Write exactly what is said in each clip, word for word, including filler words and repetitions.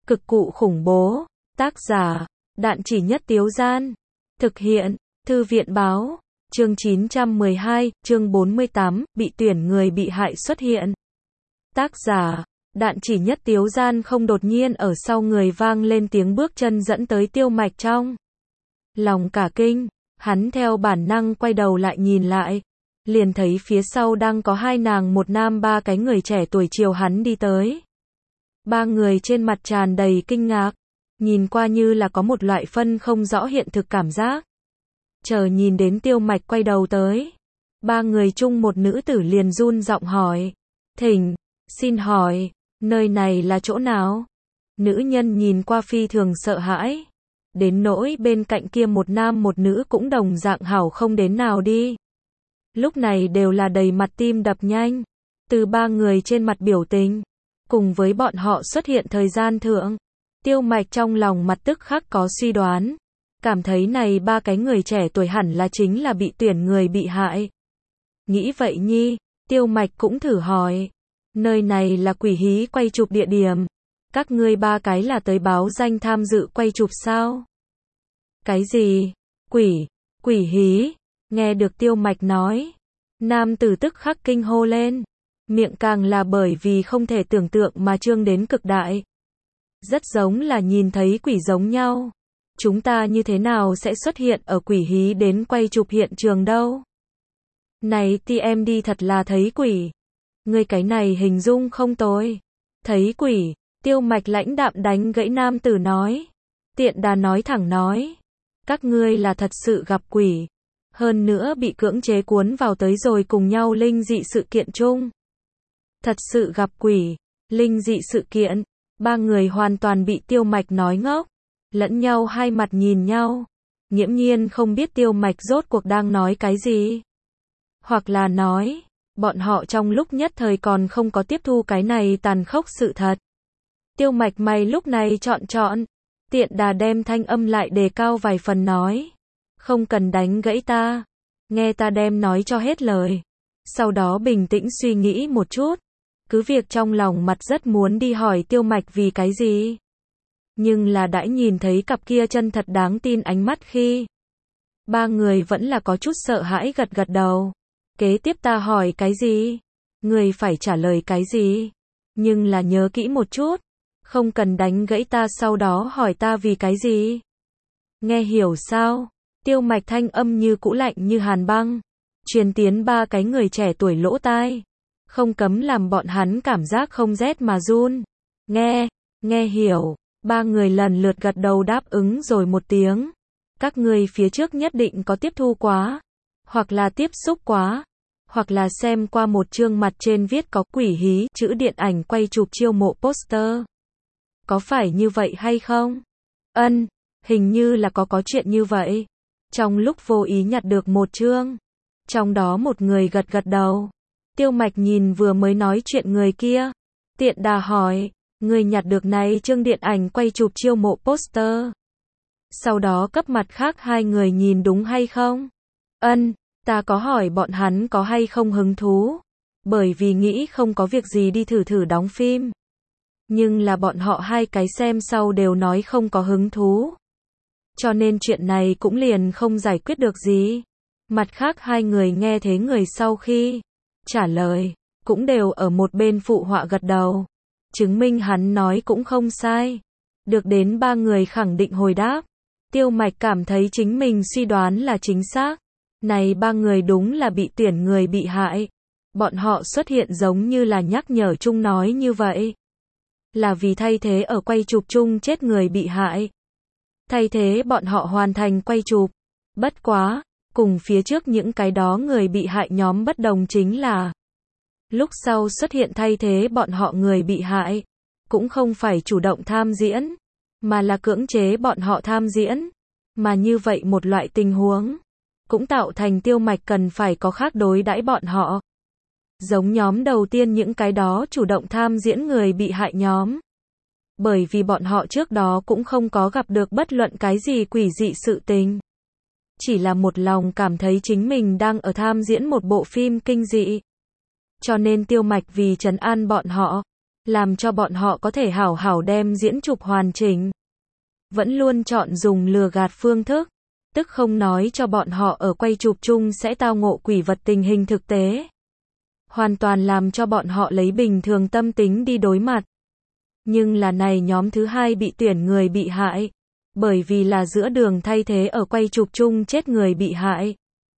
Cực cụ khủng bố. Tác giả, Đạn Chỉ Nhất Tiếu Gian. Thực hiện, Thư viện báo. Chương chín trăm mười hai, chương bốn mươi tám, bị tuyển người bị hại xuất hiện. Tác giả, Đạn Chỉ Nhất Tiếu Gian. Không, đột nhiên ở sau người vang lên tiếng bước chân dẫn tới Tiêu Mạch trong lòng cả kinh, hắn theo bản năng quay đầu lại nhìn lại, liền thấy phía sau đang có hai nàng một nam ba cái người trẻ tuổi chiều hắn đi tới. Ba người trên mặt tràn đầy kinh ngạc, nhìn qua như là có một loại phân không rõ hiện thực cảm giác. Chờ nhìn đến Tiêu Mạch quay đầu tới, ba người chung một nữ tử liền run giọng hỏi, thỉnh, xin hỏi, nơi này là chỗ nào? Nữ nhân nhìn qua phi thường sợ hãi, đến nỗi bên cạnh kia một nam một nữ cũng đồng dạng hảo không đến nào đi. Lúc này đều là đầy mặt tim đập nhanh, từ ba người trên mặt biểu tình, cùng với bọn họ xuất hiện thời gian thượng. Tiêu Mạch trong lòng mặt tức khắc có suy đoán, cảm thấy này ba cái người trẻ tuổi hẳn là chính là bị tuyển người bị hại. Nghĩ vậy nhi, Tiêu Mạch cũng thử hỏi, nơi này là quỷ hí quay chụp địa điểm, các ngươi ba cái là tới báo danh tham dự quay chụp sao? Cái gì? Quỷ, quỷ hí? Nghe được Tiêu Mạch nói, nam tử tức khắc kinh hô lên, miệng càng là bởi vì không thể tưởng tượng mà trương đến cực đại. Rất giống là nhìn thấy quỷ giống nhau. Chúng ta như thế nào sẽ xuất hiện ở quỷ hí đến quay chụp hiện trường đâu? Này ti em đi, thật là thấy quỷ. Ngươi cái này hình dung không tồi. Thấy quỷ, Tiêu Mạch lãnh đạm đánh gãy nam tử nói. Tiện đà nói thẳng nói, các ngươi là thật sự gặp quỷ, hơn nữa bị cưỡng chế cuốn vào tới rồi cùng nhau linh dị sự kiện chung. Thật sự gặp quỷ, linh dị sự kiện. Ba người hoàn toàn bị Tiêu Mạch nói ngốc, lẫn nhau hai mặt nhìn nhau, nghiễm nhiên không biết Tiêu Mạch rốt cuộc đang nói cái gì. Hoặc là nói, bọn họ trong lúc nhất thời còn không có tiếp thu cái này tàn khốc sự thật. Tiêu Mạch mày lúc này chọn chọn, tiện đà đem thanh âm lại đề cao vài phần nói, không cần đánh gãy ta, nghe ta đem nói cho hết lời. Sau đó bình tĩnh suy nghĩ một chút, cứ việc trong lòng mặt rất muốn đi hỏi Tiêu Mạch vì cái gì, nhưng là đã nhìn thấy cặp kia chân thật đáng tin ánh mắt khi, ba người vẫn là có chút sợ hãi gật gật đầu. Kế tiếp ta hỏi cái gì? Người phải trả lời cái gì? Nhưng là nhớ kỹ một chút, không cần đánh gãy ta sau đó hỏi ta vì cái gì. Nghe hiểu sao? Tiêu Mạch thanh âm như cũ lạnh như hàn băng, truyền tiến ba cái người trẻ tuổi lỗ tai, không cấm làm bọn hắn cảm giác không rét mà run. Nghe, nghe hiểu. Ba người lần lượt gật đầu đáp ứng rồi một tiếng. Các ngươi phía trước nhất định có tiếp thu quá, hoặc là tiếp xúc quá, hoặc là xem qua một chương mặt trên viết có quỷ hí chữ điện ảnh quay chụp chiêu mộ poster. Có phải như vậy hay không? Ân, hình như là có có chuyện như vậy. Trong lúc vô ý nhặt được một chương, trong đó một người gật gật đầu. Tiêu Mạch nhìn vừa mới nói chuyện người kia, tiện đà hỏi, người nhặt được này chương điện ảnh quay chụp chiêu mộ poster. Sau đó cấp mặt khác hai người nhìn đúng hay không? Ân, ta có hỏi bọn hắn có hay không hứng thú, bởi vì nghĩ không có việc gì đi thử thử đóng phim. Nhưng là bọn họ hai cái xem sau đều nói không có hứng thú. Cho nên chuyện này cũng liền không giải quyết được gì. Mặt khác hai người nghe thế người sau khi trả lời, cũng đều ở một bên phụ họa gật đầu, chứng minh hắn nói cũng không sai. Được đến ba người khẳng định hồi đáp, Tiêu Mạch cảm thấy chính mình suy đoán là chính xác. Này ba người đúng là bị tuyển người bị hại. Bọn họ xuất hiện giống như là nhắc nhở chung nói như vậy, là vì thay thế ở quay chụp chung chết người bị hại, thay thế bọn họ hoàn thành quay chụp. Bất quá, cùng phía trước những cái đó người bị hại nhóm bất đồng chính là, lúc sau xuất hiện thay thế bọn họ người bị hại, cũng không phải chủ động tham diễn, mà là cưỡng chế bọn họ tham diễn. Mà như vậy một loại tình huống, cũng tạo thành Tiêu Mạch cần phải có khác đối đãi bọn họ. Giống nhóm đầu tiên những cái đó chủ động tham diễn người bị hại nhóm. Bởi vì bọn họ trước đó cũng không có gặp được bất luận cái gì quỷ dị sự tình. Chỉ là một lòng cảm thấy chính mình đang ở tham diễn một bộ phim kinh dị. Cho nên Tiêu Mạch vì trấn an bọn họ, làm cho bọn họ có thể hảo hảo đem diễn chụp hoàn chỉnh. Vẫn luôn chọn dùng lừa gạt phương thức, tức không nói cho bọn họ ở quay chụp chung sẽ tao ngộ quỷ vật tình hình thực tế. Hoàn toàn làm cho bọn họ lấy bình thường tâm tính đi đối mặt. Nhưng là này nhóm thứ hai bị tuyển người bị hại, bởi vì là giữa đường thay thế ở quay chụp chung chết người bị hại.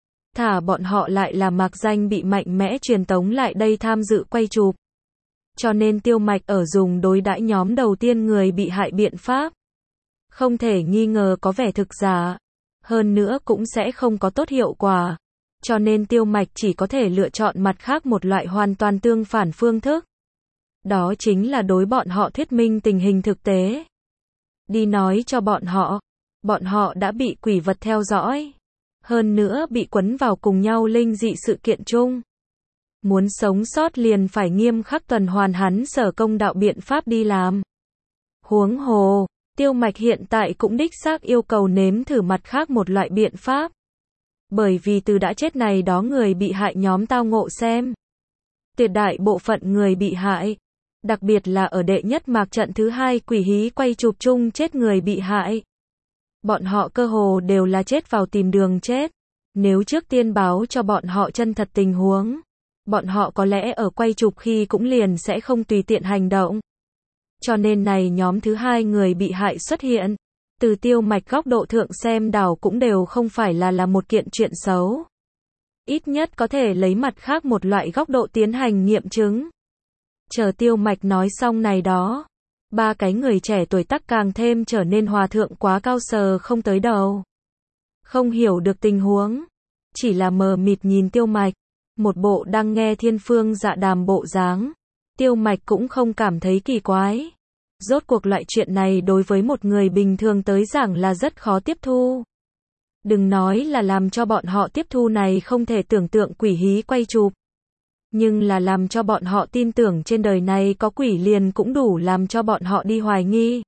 Thả bọn họ lại là mạc danh bị mạnh mẽ truyền tống lại đây tham dự quay chụp. Cho nên Tiêu Mạch ở dùng đối đãi nhóm đầu tiên người bị hại biện pháp. Không thể nghi ngờ có vẻ thực giả. Hơn nữa cũng sẽ không có tốt hiệu quả. Cho nên Tiêu Mạch chỉ có thể lựa chọn mặt khác một loại hoàn toàn tương phản phương thức. Đó chính là đối bọn họ thuyết minh tình hình thực tế. Đi nói cho bọn họ, bọn họ đã bị quỷ vật theo dõi. Hơn nữa bị quấn vào cùng nhau linh dị sự kiện chung. Muốn sống sót liền phải nghiêm khắc tuần hoàn hắn sở công đạo biện pháp đi làm. Huống hồ, Tiêu Mạch hiện tại cũng đích xác yêu cầu nếm thử mặt khác một loại biện pháp. Bởi vì từ đã chết này đó người bị hại nhóm tao ngộ xem. Tuyệt đại bộ phận người bị hại, đặc biệt là ở đệ nhất mạc trận thứ hai quỷ hí quay chụp chung chết người bị hại. Bọn họ cơ hồ đều là chết vào tìm đường chết. Nếu trước tiên báo cho bọn họ chân thật tình huống, bọn họ có lẽ ở quay chụp khi cũng liền sẽ không tùy tiện hành động. Cho nên này nhóm thứ hai người bị hại xuất hiện, từ Tiêu Mạch góc độ thượng xem đảo cũng đều không phải là là một kiện chuyện xấu. Ít nhất có thể lấy mặt khác một loại góc độ tiến hành nghiệm chứng. Chờ Tiêu Mạch nói xong này đó, ba cái người trẻ tuổi tắc càng thêm trở nên hòa thượng quá cao sờ không tới đầu. Không hiểu được tình huống, chỉ là mờ mịt nhìn Tiêu Mạch, một bộ đang nghe thiên phương dạ đàm bộ dáng. Tiêu Mạch cũng không cảm thấy kỳ quái. Rốt cuộc loại chuyện này đối với một người bình thường tới giảng là rất khó tiếp thu. Đừng nói là làm cho bọn họ tiếp thu này không thể tưởng tượng quỷ hí quay chụp. Nhưng là làm cho bọn họ tin tưởng trên đời này có quỷ liền cũng đủ làm cho bọn họ đi hoài nghi.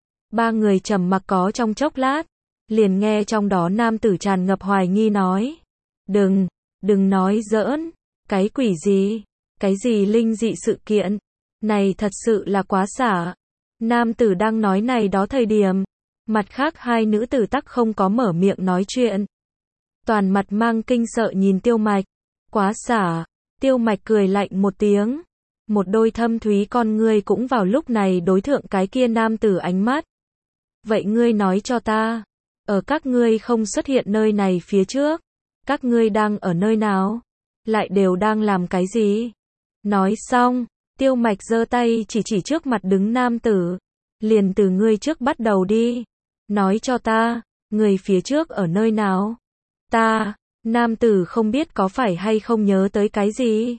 Ba người trầm mặc có trong chốc lát, liền nghe trong đó nam tử tràn ngập hoài nghi nói. Đừng, đừng nói giỡn, cái quỷ gì, cái gì linh dị sự kiện, này thật sự là quá xả. Nam tử đang nói này đó thời điểm, mặt khác hai nữ tử tắc không có mở miệng nói chuyện. Toàn mặt mang kinh sợ nhìn Tiêu Mạch, quá xả. Tiêu Mạch cười lạnh một tiếng, một đôi thâm thúy con ngươi cũng vào lúc này đối thượng cái kia nam tử ánh mắt. Vậy ngươi nói cho ta, ở các ngươi không xuất hiện nơi này phía trước, các ngươi đang ở nơi nào? Lại đều đang làm cái gì? Nói xong, Tiêu Mạch giơ tay chỉ chỉ trước mặt đứng nam tử, liền từ ngươi trước bắt đầu đi. Nói cho ta, người phía trước ở nơi nào? Ta, nam tử không biết có phải hay không nhớ tới cái gì.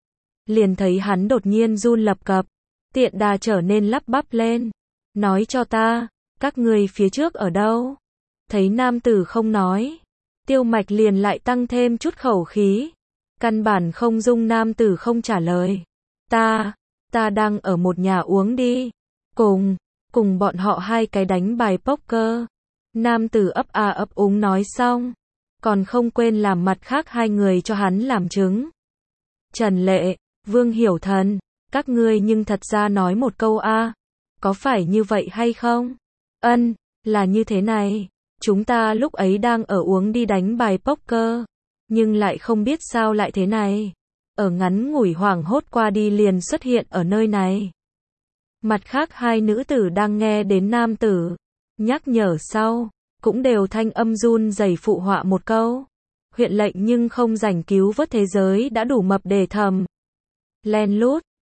Liền thấy hắn đột nhiên run lập cập, tiện đà trở nên lắp bắp lên. Nói cho ta, các người phía trước ở đâu? Thấy nam tử không nói, Tiêu Mạch liền lại tăng thêm chút khẩu khí. Căn bản không dung nam tử không trả lời. Ta, ta đang ở một nhà uống đi. Cùng, cùng bọn họ hai cái đánh bài poker. Nam tử ấp a ấp úng nói xong, còn không quên làm mặt khác hai người cho hắn làm chứng. Trần Lệ, Vương Hiểu Thần, các ngươi nhưng thật ra nói một câu a, có phải như vậy hay không? Ân, là như thế này, chúng ta lúc ấy đang ở uống đi đánh bài poker, nhưng lại không biết sao lại thế này. Ở ngắn ngủi hoảng hốt qua đi liền xuất hiện ở nơi này. Mặt khác hai nữ tử đang nghe đến nam tử nhắc nhở sau, cũng đều thanh âm run rẩy phụ họa một câu. Huyện lệnh nhưng không rảnh cứu vớt thế giới đã đủ mập để thầm. Len lút,